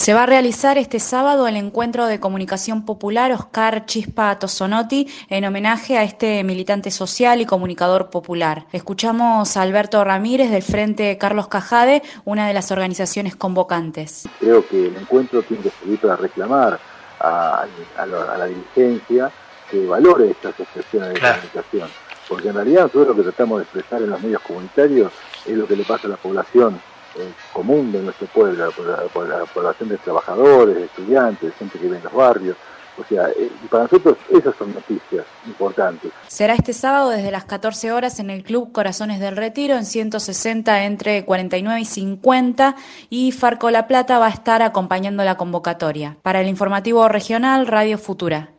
Se va a realizar este sábado el encuentro de comunicación popular Oscar Chispa Tosonotti en homenaje a este militante social y comunicador popular. Escuchamos a Alberto Ramírez del Frente Carlos Cajade, una de las organizaciones convocantes. Creo que el encuentro tiene que servir para reclamar a la dirigencia que valore estas expresiones de comunicación, porque en realidad nosotros lo que tratamos de expresar en los medios comunitarios es lo que le pasa a la población común de nuestro pueblo, la población de trabajadores, de estudiantes, de gente que vive en los barrios. O sea, y para nosotros esas son noticias importantes. Será este sábado desde las 14 horas en el Club Corazones del Retiro, en 160 entre 49 y 50, y Farco La Plata va a estar acompañando la convocatoria. Para el informativo regional, Radio Futura.